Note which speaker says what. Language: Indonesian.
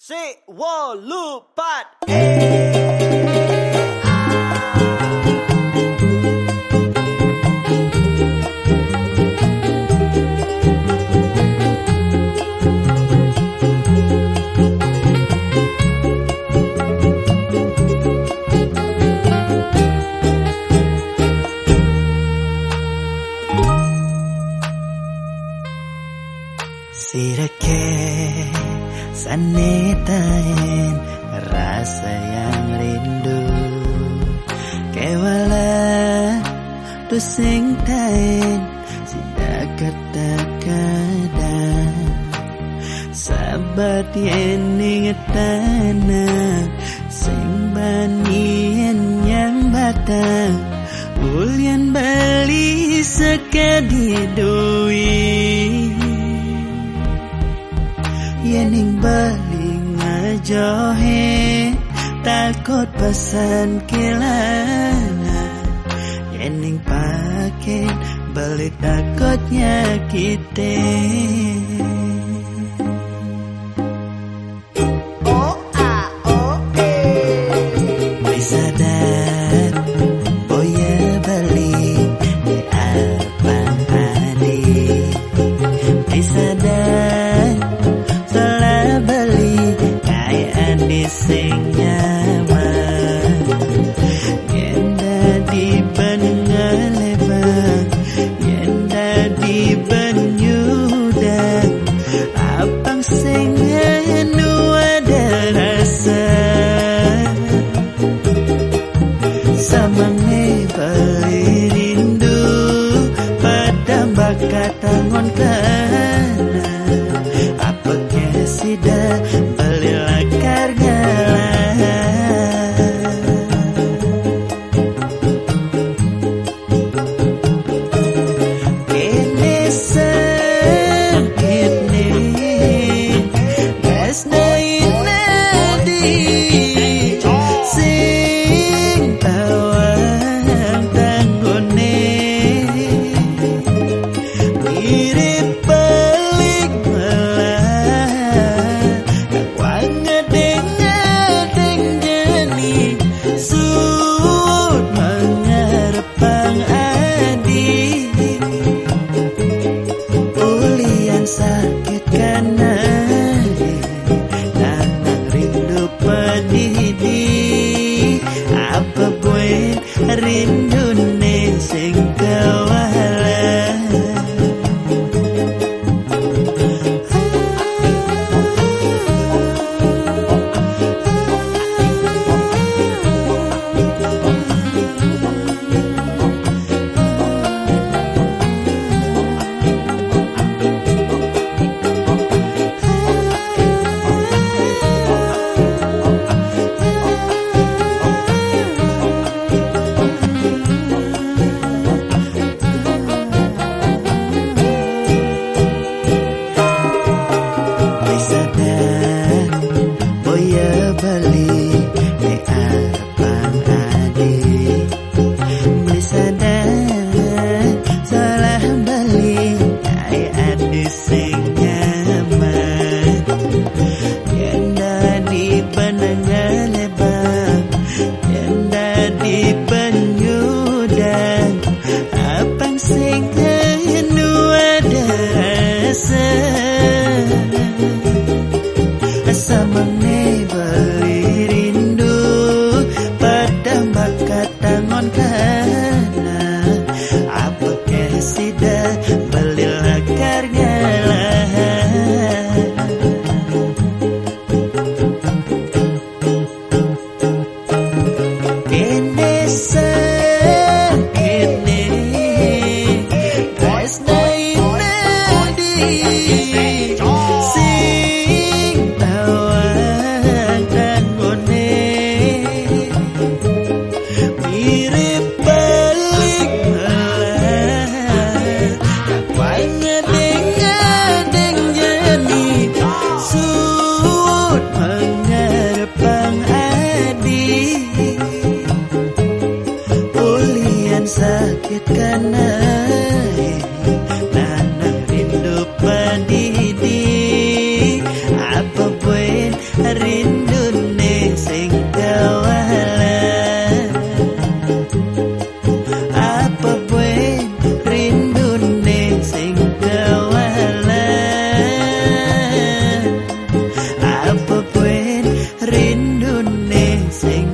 Speaker 1: Si Wolupat.
Speaker 2: Sirake sanetain rasa yang rindu kewala tu sing tain sidakat takada sabat yen ingetana sing banien yang batang ulyan bali sekadidoi yening baling ngajohe takut pesan kelana yening pakai balik takutnya kita bisa dat boya balik di abang adik bisa dat salah balik kayak di sing nyaman yenda di bengalebang yenda di benyudan abang sing anu ada rasa samange bali rindu padam bakat tangon kana apakah sudah belilah karga kini sakit nih gas nadi sing tawang tanggone mirip sing